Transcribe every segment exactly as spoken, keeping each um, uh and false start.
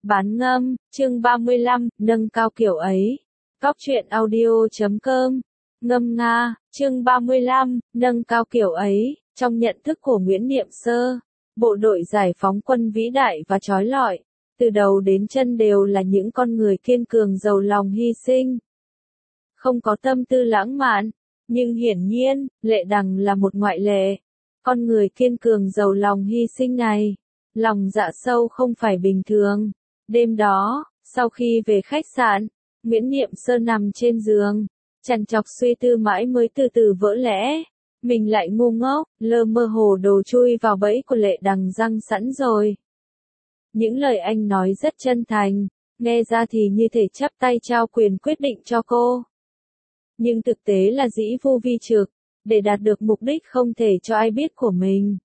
Bán ngâm, chương ba mươi lăm, nâng cao kiểu ấy. Góc truyện audio chấm com. Ngâm nga, chương ba mươi lăm, nâng cao kiểu ấy. Trong nhận thức của Nguyễn Niệm Sơ, bộ đội giải phóng quân vĩ đại và trói lọi, từ đầu đến chân đều là những con người kiên cường giàu lòng hy sinh. Không có tâm tư lãng mạn, nhưng hiển nhiên, Lệ Đằng là một ngoại lệ. Con người kiên cường giàu lòng hy sinh này, lòng dạ sâu không phải bình thường. Đêm đó, sau khi về khách sạn, Nguyễn Niệm Sơ nằm trên giường, trằn trọc suy tư mãi mới từ từ vỡ lẽ. Mình lại ngu ngốc, lơ mơ hồ đồ chui vào bẫy của Lệ Đằng răng sẵn rồi. Những lời anh nói rất chân thành, nghe ra thì như thể chắp tay trao quyền quyết định cho cô. Nhưng thực tế là dĩ vu vi trực, để đạt được mục đích không thể cho ai biết của mình.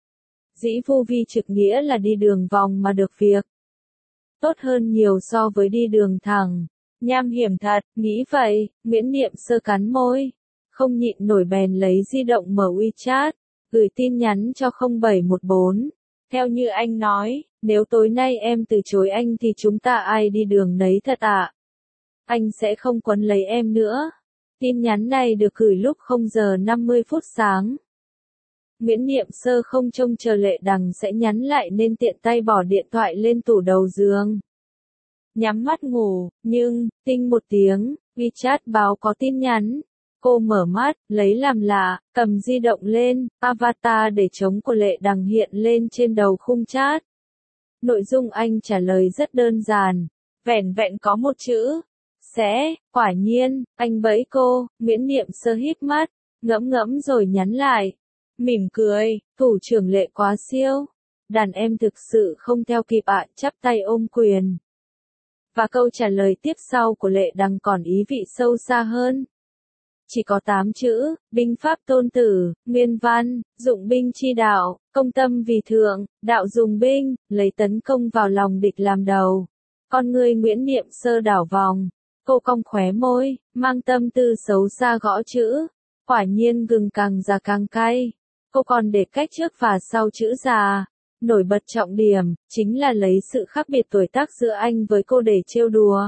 Dĩ vu vi trực nghĩa là đi đường vòng mà được việc. Tốt hơn nhiều so với đi đường thẳng. Nham hiểm thật, nghĩ vậy, Nguyễn Niệm Sơ cắn môi. Không nhịn nổi bèn lấy di động mở WeChat, gửi tin nhắn cho không bảy một bốn. Theo như anh nói, nếu tối nay em từ chối anh thì chúng ta ai đi đường nấy thật ạ. Anh sẽ không quấn lấy em nữa. Tin nhắn này được gửi lúc không giờ năm mươi phút sáng. Nguyễn Niệm Sơ không trông chờ Lệ Đằng sẽ nhắn lại nên tiện tay bỏ điện thoại lên tủ đầu giường. Nhắm mắt ngủ, nhưng, tinh một tiếng, WeChat báo có tin nhắn. Cô mở mắt, lấy làm lạ, cầm di động lên, avatar để trống của Lệ Đằng hiện lên trên đầu khung chat. Nội dung anh trả lời rất đơn giản, vẻn vẹn có một chữ. Sẽ, quả nhiên, anh bẫy cô. Nguyễn Niệm Sơ híp mắt, ngẫm ngẫm rồi nhắn lại. Mỉm cười, thủ trưởng Lệ quá siêu. Đàn em thực sự không theo kịp ạ, chắp tay ôm quyền. Và câu trả lời tiếp sau của Lệ Đằng còn ý vị sâu xa hơn. Chỉ có tám chữ, binh pháp tôn tử, nguyên văn, dụng binh chi đạo, công tâm vì thượng, đạo dùng binh, lấy tấn công vào lòng địch làm đầu. Con người Nguyễn Niệm Sơ đảo vòng, cô cong khóe môi, mang tâm tư xấu xa gõ chữ. Quả nhiên gừng càng già càng cay. Cô còn để cách trước và sau chữ già. Nổi bật trọng điểm, chính là lấy sự khác biệt tuổi tác giữa anh với cô để trêu đùa.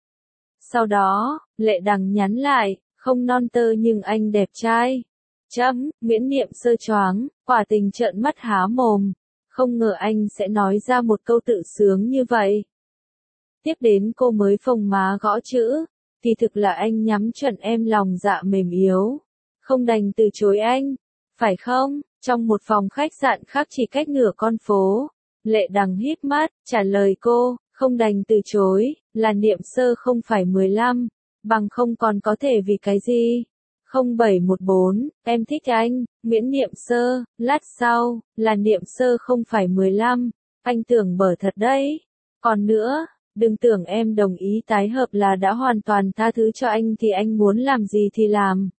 Sau đó, Lệ Đằng nhắn lại, không non tơ nhưng anh đẹp trai. Chấm, Nguyễn Niệm Sơ choáng, quả tình trợn mắt há mồm. Không ngờ anh sẽ nói ra một câu tự sướng như vậy. Tiếp đến cô mới phồng má gõ chữ, thì thực là anh nhắm chuẩn em lòng dạ mềm yếu. Không đành từ chối anh, phải không? Trong một phòng khách sạn khác chỉ cách nửa con phố, Lệ Đằng híp mắt, trả lời cô, không đành từ chối, là Niệm Sơ không phải mười lăm, bằng không còn có thể vì cái gì? không bảy một bốn, em thích anh, Nguyễn Niệm Sơ, lát sau, là Niệm Sơ không phải mười lăm, anh tưởng bở thật đấy. Còn nữa, đừng tưởng em đồng ý tái hợp là đã hoàn toàn tha thứ cho anh thì anh muốn làm gì thì làm.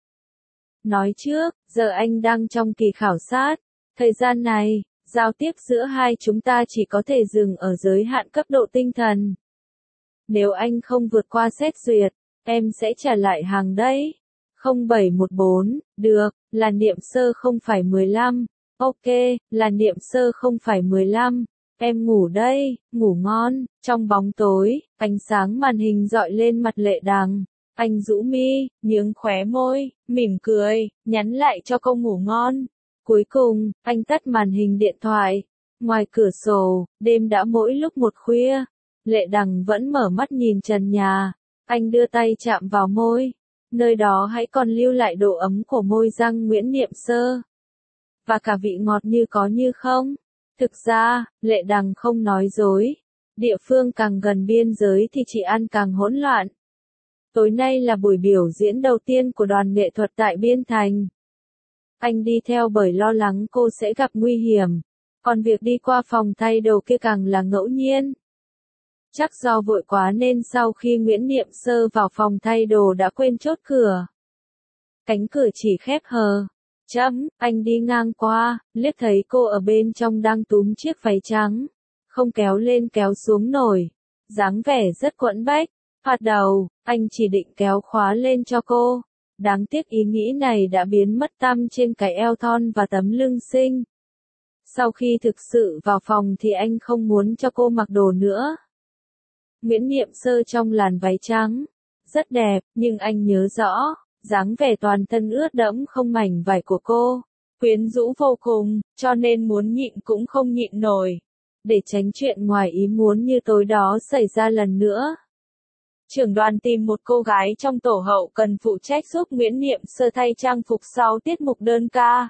Nói trước, giờ anh đang trong kỳ khảo sát. Thời gian này, giao tiếp giữa hai chúng ta chỉ có thể dừng ở giới hạn cấp độ tinh thần. Nếu anh không vượt qua xét duyệt, em sẽ trả lại hàng đấy. không bảy một bốn, được, là Niệm Sơ không phải mười lăm. Ok, là Niệm Sơ không phải mười lăm. Em ngủ đây, ngủ ngon. Trong bóng tối, ánh sáng màn hình dọi lên mặt Lệ Đằng. Anh rũ mi, nhướng khóe môi, mỉm cười, nhắn lại cho cô ngủ ngon. Cuối cùng, anh tắt màn hình điện thoại. Ngoài cửa sổ, đêm đã mỗi lúc một khuya. Lệ Đằng vẫn mở mắt nhìn trần nhà. Anh đưa tay chạm vào môi. Nơi đó hãy còn lưu lại độ ấm của môi răng Nguyễn Niệm Sơ. Và cả vị ngọt như có như không. Thực ra, Lệ Đằng không nói dối. Địa phương càng gần biên giới thì chị ăn càng hỗn loạn. Tối nay là buổi biểu diễn đầu tiên của đoàn nghệ thuật tại Biên Thành. Anh đi theo bởi lo lắng cô sẽ gặp nguy hiểm. Còn việc đi qua phòng thay đồ kia càng là ngẫu nhiên. Chắc do vội quá nên sau khi Nguyễn Niệm Sơ vào phòng thay đồ đã quên chốt cửa. Cánh cửa chỉ khép hờ. Chấm, anh đi ngang qua, liếc thấy cô ở bên trong đang túm chiếc váy trắng. Không kéo lên kéo xuống nổi. Dáng vẻ rất quẫn bách. Phạt đầu, anh chỉ định kéo khóa lên cho cô. Đáng tiếc ý nghĩ này đã biến mất tăm trên cái eo thon và tấm lưng xinh. Sau khi thực sự vào phòng thì anh không muốn cho cô mặc đồ nữa. Nguyễn Niệm Sơ trong làn váy trắng, rất đẹp, nhưng anh nhớ rõ, dáng vẻ toàn thân ướt đẫm không mảnh vải của cô, quyến rũ vô cùng, cho nên muốn nhịn cũng không nhịn nổi, để tránh chuyện ngoài ý muốn như tối đó xảy ra lần nữa. Trưởng đoàn tìm một cô gái trong tổ hậu cần phụ trách giúp Nguyễn Niệm Sơ thay trang phục sau tiết mục đơn ca.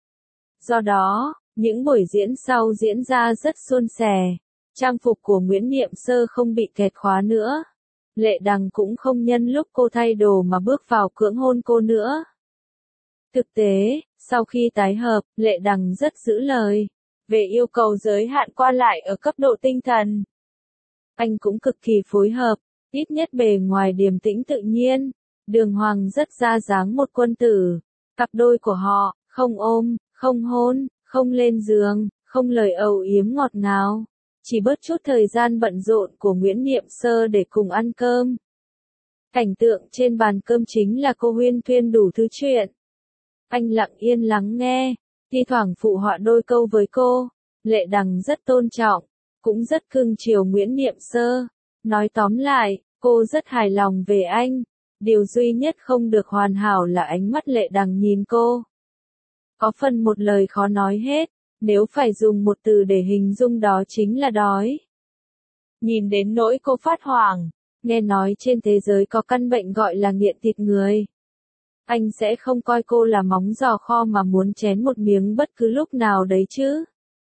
Do đó, những buổi diễn sau diễn ra rất suôn sẻ, trang phục của Nguyễn Niệm Sơ không bị kẹt khóa nữa. Lệ Đằng cũng không nhân lúc cô thay đồ mà bước vào cưỡng hôn cô nữa. Thực tế, sau khi tái hợp, Lệ Đằng rất giữ lời về yêu cầu giới hạn qua lại ở cấp độ tinh thần. Anh cũng cực kỳ phối hợp, ít nhất bề ngoài điềm tĩnh tự nhiên, đường hoàng rất ra dáng một quân tử. Cặp đôi của họ, không ôm, không hôn, không lên giường, không lời âu yếm ngọt ngào, chỉ bớt chút thời gian bận rộn của Nguyễn Niệm Sơ để cùng ăn cơm. Cảnh tượng trên bàn cơm chính là cô huyên thuyên đủ thứ chuyện. Anh lặng yên lắng nghe, thi thoảng phụ họa đôi câu với cô. Lệ Đằng rất tôn trọng, cũng rất cưng chiều Nguyễn Niệm Sơ. Nói tóm lại, cô rất hài lòng về anh. Điều duy nhất không được hoàn hảo là ánh mắt Lệ Đằng nhìn cô. Có phần một lời khó nói hết, nếu phải dùng một từ để hình dung đó chính là đói. Nhìn đến nỗi cô phát hoảng, nghe nói trên thế giới có căn bệnh gọi là nghiện thịt người. Anh sẽ không coi cô là móng giò kho mà muốn chén một miếng bất cứ lúc nào đấy chứ.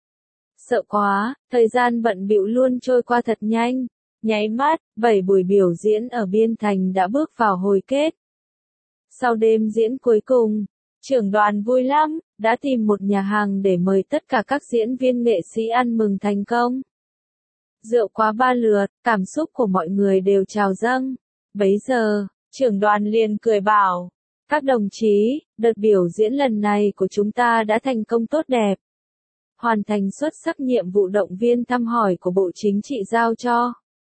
Sợ quá, thời gian bận bịu luôn trôi qua thật nhanh. Nháy mắt, bảy buổi biểu diễn ở Biên Thành đã bước vào hồi kết. Sau đêm diễn cuối cùng, trưởng đoàn vui lắm, đã tìm một nhà hàng để mời tất cả các diễn viên nghệ sĩ ăn mừng thành công. Rượu quá ba lượt, cảm xúc của mọi người đều trào dâng. Bấy giờ, trưởng đoàn liền cười bảo, các đồng chí, đợt biểu diễn lần này của chúng ta đã thành công tốt đẹp. Hoàn thành xuất sắc nhiệm vụ động viên thăm hỏi của Bộ Chính trị giao cho.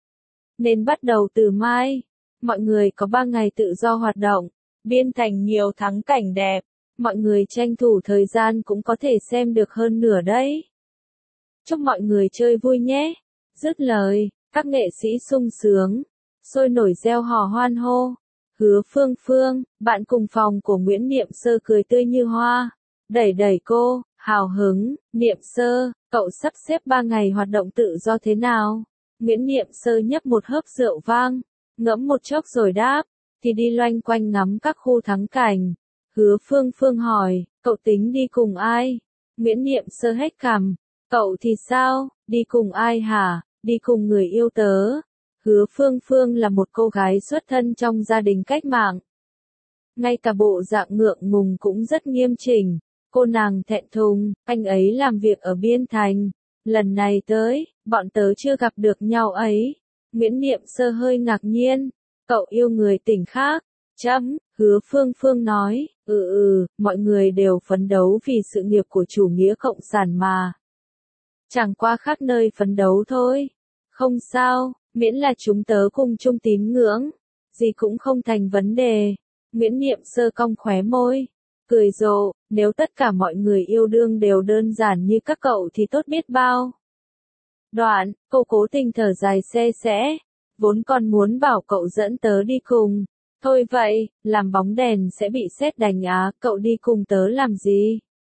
Nên bắt đầu từ mai, mọi người có ba ngày tự do hoạt động, Biên Thành nhiều thắng cảnh đẹp, mọi người tranh thủ thời gian cũng có thể xem được hơn nửa đấy. Chúc mọi người chơi vui nhé. Dứt lời, các nghệ sĩ sung sướng, sôi nổi reo hò hoan hô. Hứa Phương Phương, bạn cùng phòng của Nguyễn Niệm Sơ cười tươi như hoa, đẩy đẩy cô, hào hứng. Niệm Sơ, cậu sắp xếp ba ngày hoạt động tự do thế nào? Nguyễn Niệm Sơ nhấp một hớp rượu vang, ngẫm một chốc rồi đáp, thì đi loanh quanh ngắm các khu thắng cảnh. Hứa Phương Phương hỏi, cậu tính đi cùng ai? Nguyễn Niệm Sơ hét cằm, cậu thì sao, đi cùng ai hả? Đi cùng người yêu tớ. Hứa Phương Phương là một cô gái xuất thân trong gia đình cách mạng. Ngay cả bộ dạng ngượng ngùng cũng rất nghiêm chỉnh. Cô nàng thẹn thùng, anh ấy làm việc ở Biên Thành. Lần này tới, bọn tớ chưa gặp được nhau ấy. Nguyễn Niệm Sơ hơi ngạc nhiên. Cậu yêu người tỉnh khác. Chấm, Hứa Phương Phương nói, ừ ừ, mọi người đều phấn đấu vì sự nghiệp của chủ nghĩa cộng sản mà. Chẳng qua khác nơi phấn đấu thôi. Không sao, miễn là chúng tớ cùng chung tín ngưỡng, gì cũng không thành vấn đề. Nguyễn Niệm Sơ cong khóe môi, cười rộ, nếu tất cả mọi người yêu đương đều đơn giản như các cậu thì tốt biết bao. Đoạn, cô cố tình thở dài se sẽ, vốn còn muốn bảo cậu dẫn tớ đi cùng. Thôi vậy, làm bóng đèn sẽ bị sét đánh á, cậu đi cùng tớ làm gì?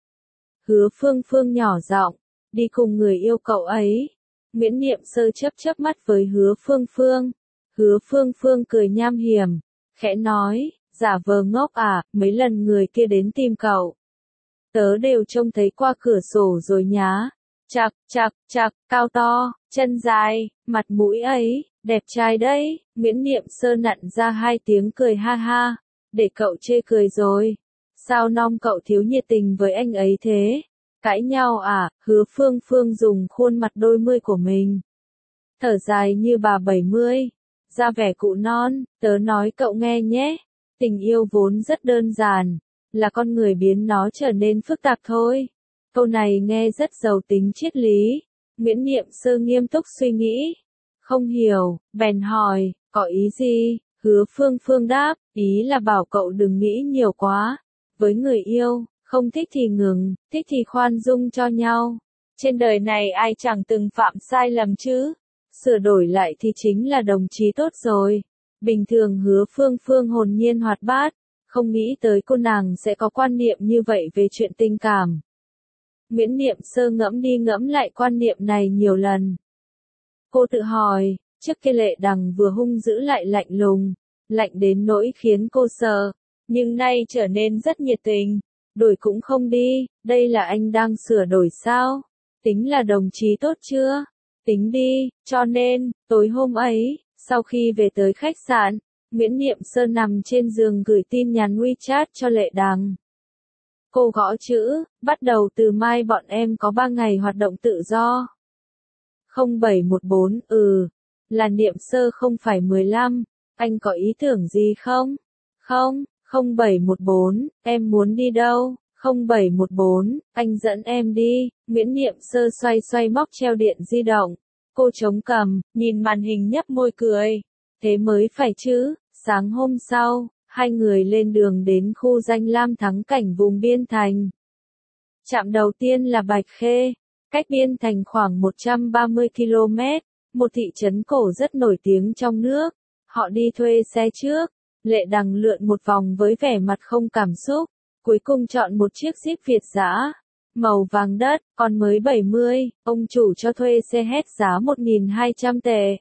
Hứa Phương Phương nhỏ giọng, đi cùng người yêu cậu ấy. Nguyễn Niệm Sơ chớp chớp mắt với Hứa Phương Phương. Hứa Phương Phương cười nham hiểm, khẽ nói, giả vờ ngốc à, mấy lần người kia đến tìm cậu. Tớ đều trông thấy qua cửa sổ rồi nhá. Chạc, chạc, chạc, cao to, chân dài, mặt mũi ấy, đẹp trai đấy. Nguyễn Niệm Sơ nặn ra hai tiếng cười ha ha, để cậu chê cười rồi. Sao non cậu thiếu nhiệt tình với anh ấy thế? Cãi nhau à? Hứa Phương Phương dùng khuôn mặt đôi mươi của mình. Thở dài như bà bảy mươi. Ra vẻ cụ non, tớ nói cậu nghe nhé. Tình yêu vốn rất đơn giản, là con người biến nó trở nên phức tạp thôi. Câu này nghe rất giàu tính triết lý. Nguyễn Niệm Sơ nghiêm túc suy nghĩ. Không hiểu, bèn hỏi, có ý gì? Hứa Phương Phương đáp, ý là bảo cậu đừng nghĩ nhiều quá. Với người yêu, không thích thì ngừng, thích thì khoan dung cho nhau. Trên đời này ai chẳng từng phạm sai lầm chứ? Sửa đổi lại thì chính là đồng chí tốt rồi. Bình thường Hứa Phương Phương hồn nhiên hoạt bát, không nghĩ tới cô nàng sẽ có quan niệm như vậy về chuyện tình cảm. Nguyễn Niệm Sơ ngẫm đi ngẫm lại quan niệm này nhiều lần. Cô tự hỏi, trước kia Lệ Đằng vừa hung dữ lại lạnh lùng, lạnh đến nỗi khiến cô sợ, nhưng nay trở nên rất nhiệt tình, đổi cũng không đi, đây là anh đang sửa đổi sao? Tính là đồng chí tốt chưa? Tính đi, cho nên, tối hôm ấy, sau khi về tới khách sạn, Nguyễn Niệm Sơ nằm trên giường gửi tin nhắn WeChat cho Lệ Đằng. Cô gõ chữ, bắt đầu từ mai bọn em có ba ngày hoạt động tự do. không bảy một bốn, ừ, là Niệm Sơ không phải mười lăm, anh có ý tưởng gì không? Không, không bảy một bốn, em muốn đi đâu? không bảy một bốn, anh dẫn em đi. Nguyễn Niệm Sơ xoay xoay móc treo điện di động. Cô chống cằm, nhìn màn hình nhấp môi cười. Thế mới phải chứ. Sáng hôm sau, hai người lên đường đến khu danh lam thắng cảnh vùng Biên Thành. Trạm đầu tiên là Bạch Khê, cách Biên Thành khoảng một trăm ba mươi ki lô mét, một thị trấn cổ rất nổi tiếng trong nước. Họ đi thuê xe trước, Lệ Đằng lượn một vòng với vẻ mặt không cảm xúc, cuối cùng chọn một chiếc Jeep Việt dã, màu vàng đất, còn mới bảy mươi, ông chủ cho thuê xe hết giá một nghìn hai trăm tệ.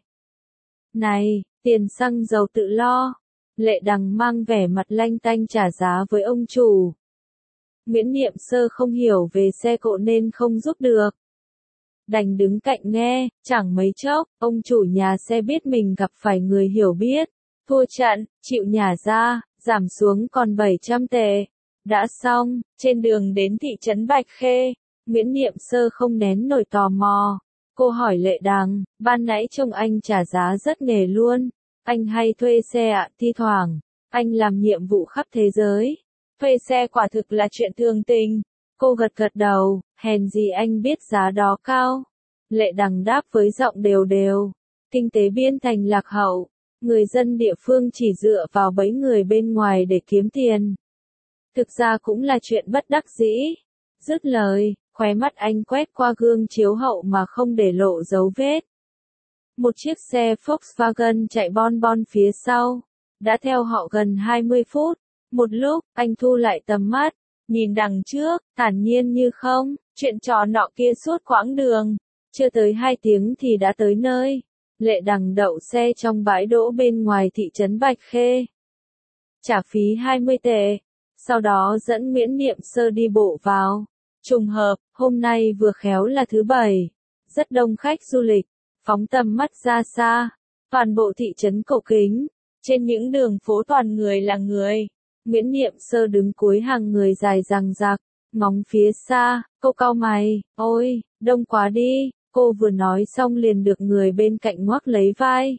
Này, tiền xăng dầu tự lo. Lệ Đằng mang vẻ mặt lanh tanh trả giá với ông chủ. Nguyễn Niệm Sơ không hiểu về xe cộ nên không giúp được. Đành đứng cạnh nghe, chẳng mấy chốc, ông chủ nhà xe biết mình gặp phải người hiểu biết. Thua trận, chịu nhả ra, giảm xuống còn bảy trăm tệ. Đã xong, trên đường đến thị trấn Bạch Khê, Nguyễn Niệm Sơ không nén nổi tò mò. Cô hỏi Lệ Đằng, ban nãy trông anh trả giá rất nghề luôn. Anh hay thuê xe ạ? Thi thoảng, anh làm nhiệm vụ khắp thế giới. Thuê xe quả thực là chuyện thường tình. Cô gật gật đầu, hèn gì anh biết giá đó cao. Lệ Đằng đáp với giọng đều đều. Kinh tế Biên Thành lạc hậu, người dân địa phương chỉ dựa vào bẫy người bên ngoài để kiếm tiền. Thực ra cũng là chuyện bất đắc dĩ. Dứt lời, khóe mắt anh quét qua gương chiếu hậu mà không để lộ dấu vết. Một chiếc xe Volkswagen chạy bon bon phía sau, đã theo họ gần hai mươi phút. Một lúc, anh thu lại tầm mắt, nhìn đằng trước, thản nhiên như không, chuyện trò nọ kia suốt quãng đường. Chưa tới hai tiếng thì đã tới nơi. Lệ Đằng đậu xe trong bãi đỗ bên ngoài thị trấn Bạch Khê. Trả phí hai mươi tệ. Sau đó dẫn Nguyễn Niệm Sơ đi bộ vào. Trùng hợp, hôm nay vừa khéo là thứ bảy. Rất đông khách du lịch. Phóng tầm mắt ra xa. Toàn bộ thị trấn cổ kính. Trên những đường phố toàn người là người. Nguyễn Niệm Sơ đứng cuối hàng người dài dằng dặc. Ngóng phía xa, cô cau mày. Ôi, đông quá đi. Cô vừa nói xong liền được người bên cạnh ngoắc lấy vai.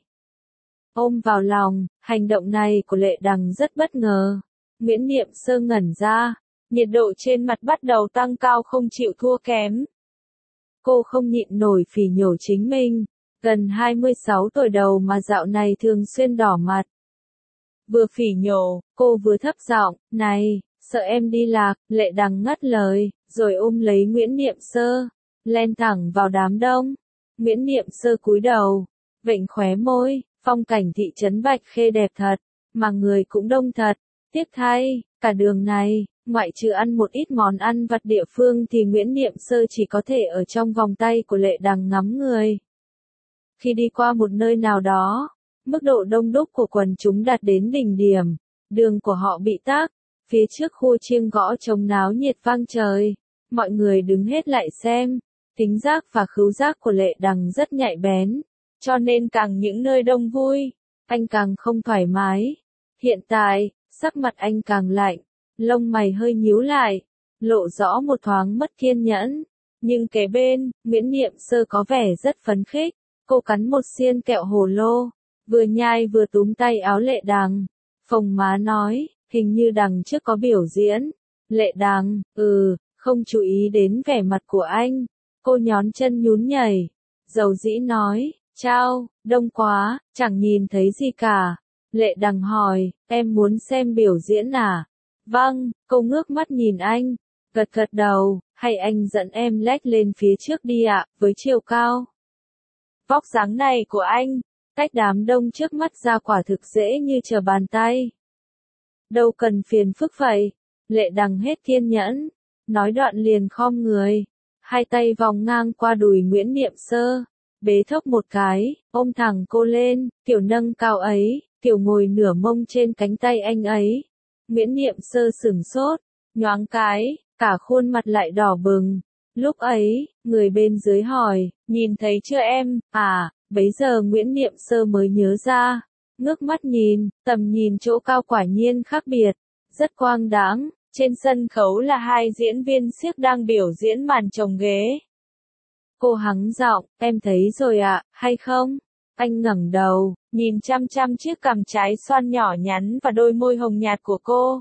Ôm vào lòng, hành động này của Lệ Đằng rất bất ngờ. Nguyễn Niệm Sơ ngẩn ra, nhiệt độ trên mặt bắt đầu tăng cao không chịu thua kém. Cô không nhịn nổi phỉ nhổ chính mình, gần hai mươi sáu tuổi đầu mà dạo này thường xuyên đỏ mặt. Vừa phỉ nhổ, cô vừa thấp giọng, này, sợ em đi lạc. Lệ Đằng ngắt lời, rồi ôm lấy Nguyễn Niệm Sơ, len thẳng vào đám đông. Nguyễn Niệm Sơ cúi đầu, vểnh khóe môi, phong cảnh thị trấn Bạch Khê đẹp thật, mà người cũng đông thật. Tiếc thay, cả đường này, ngoại trừ ăn một ít món ăn vặt địa phương thì Nguyễn Niệm Sơ chỉ có thể ở trong vòng tay của Lệ Đằng ngắm người. Khi đi qua một nơi nào đó, mức độ đông đúc của quần chúng đạt đến đỉnh điểm, đường của họ bị tắc, phía trước khu chiêng gõ trống náo nhiệt vang trời, mọi người đứng hết lại xem. Tính giác và khứu giác của Lệ Đằng rất nhạy bén, cho nên càng những nơi đông vui, anh càng không thoải mái. Hiện tại, sắc mặt anh càng lạnh, lông mày hơi nhíu lại, lộ rõ một thoáng mất kiên nhẫn. Nhưng kế bên, Nguyễn Niệm Sơ có vẻ rất phấn khích, cô cắn một xiên kẹo hồ lô, vừa nhai vừa túm tay áo Lệ Đằng, phồng má nói, hình như đằng trước có biểu diễn. Lệ Đằng, ừ, không chú ý đến vẻ mặt của anh. Cô nhón chân nhún nhảy, dầu dĩ nói, chao, đông quá, chẳng nhìn thấy gì cả. Lệ Đằng hỏi, em muốn xem biểu diễn à? Vâng, cô ngước mắt nhìn anh, gật gật đầu, hay anh dẫn em lách lên phía trước đi ạ, với chiều cao Vóc dáng này của anh, cách đám đông trước mắt ra quả thực dễ như trở bàn tay. Đâu cần phiền phức vậy. Lệ Đằng hết kiên nhẫn, nói đoạn liền khom người, hai tay vòng ngang qua đùi Nguyễn Niệm Sơ, bế thốc một cái, ôm thẳng cô lên, kiểu nâng cao ấy, kiểu ngồi nửa mông trên cánh tay anh ấy. Nguyễn Niệm Sơ sửng sốt, nhoáng cái, cả khuôn mặt lại đỏ bừng. Lúc ấy, người bên dưới hỏi, nhìn thấy chưa em, à, bấy giờ Nguyễn Niệm Sơ mới nhớ ra, ngước mắt nhìn, tầm nhìn chỗ cao quả nhiên khác biệt, rất quang đãng. Trên sân khấu là hai diễn viên xiếc đang biểu diễn màn chồng ghế. Cô hắng giọng, em thấy rồi ạ, à, hay không? Anh ngẩng đầu, nhìn chăm chăm chiếc cằm trái xoan nhỏ nhắn và đôi môi hồng nhạt của cô.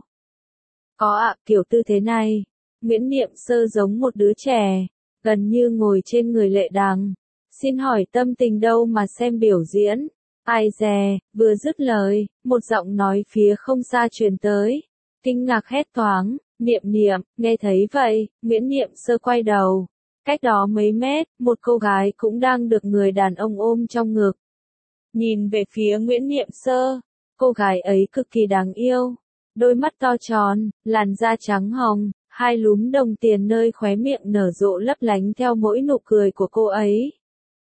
Có ạ, à, kiểu tư thế này. Nguyễn Niệm Sơ giống một đứa trẻ, gần như ngồi trên người Lệ Đằng. Xin hỏi tâm tình đâu mà xem biểu diễn? Ai dè, vừa dứt lời, một giọng nói phía không xa truyền tới. Kinh ngạc hét toáng, Niệm Niệm, nghe thấy vậy, Nguyễn Niệm Sơ quay đầu. Cách đó mấy mét, một cô gái cũng đang được người đàn ông ôm trong ngực. Nhìn về phía Nguyễn Niệm Sơ, cô gái ấy cực kỳ đáng yêu. Đôi mắt to tròn, làn da trắng hồng, hai lúm đồng tiền nơi khóe miệng nở rộ lấp lánh theo mỗi nụ cười của cô ấy.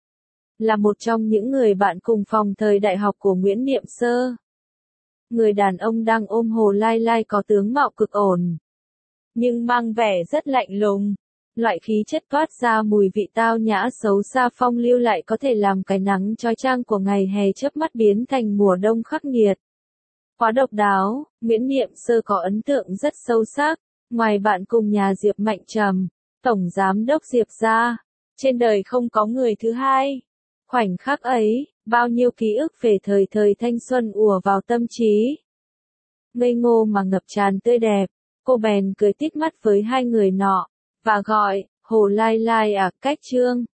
Là một trong những người bạn cùng phòng thời đại học của Nguyễn Niệm Sơ. Người đàn ông đang ôm Hồ Lai Lai có tướng mạo cực ổn, nhưng mang vẻ rất lạnh lùng. Loại khí chất toát ra mùi vị tao nhã xấu xa phong lưu lại có thể làm cái nắng chói chang của ngày hè chớp mắt biến thành mùa đông khắc nghiệt. Quá độc đáo, Nguyễn Niệm Sơ có ấn tượng rất sâu sắc. Ngoài bạn cùng nhà Diệp Mạnh Trầm, Tổng Giám đốc Diệp ra, trên đời không có người thứ hai. Khoảnh khắc ấy, bao nhiêu ký ức về thời thời thanh xuân ùa vào tâm trí. Ngây ngô mà ngập tràn tươi đẹp, cô bèn cười tít mắt với hai người nọ, và gọi, Hồ Lai Lai à, cách Trương.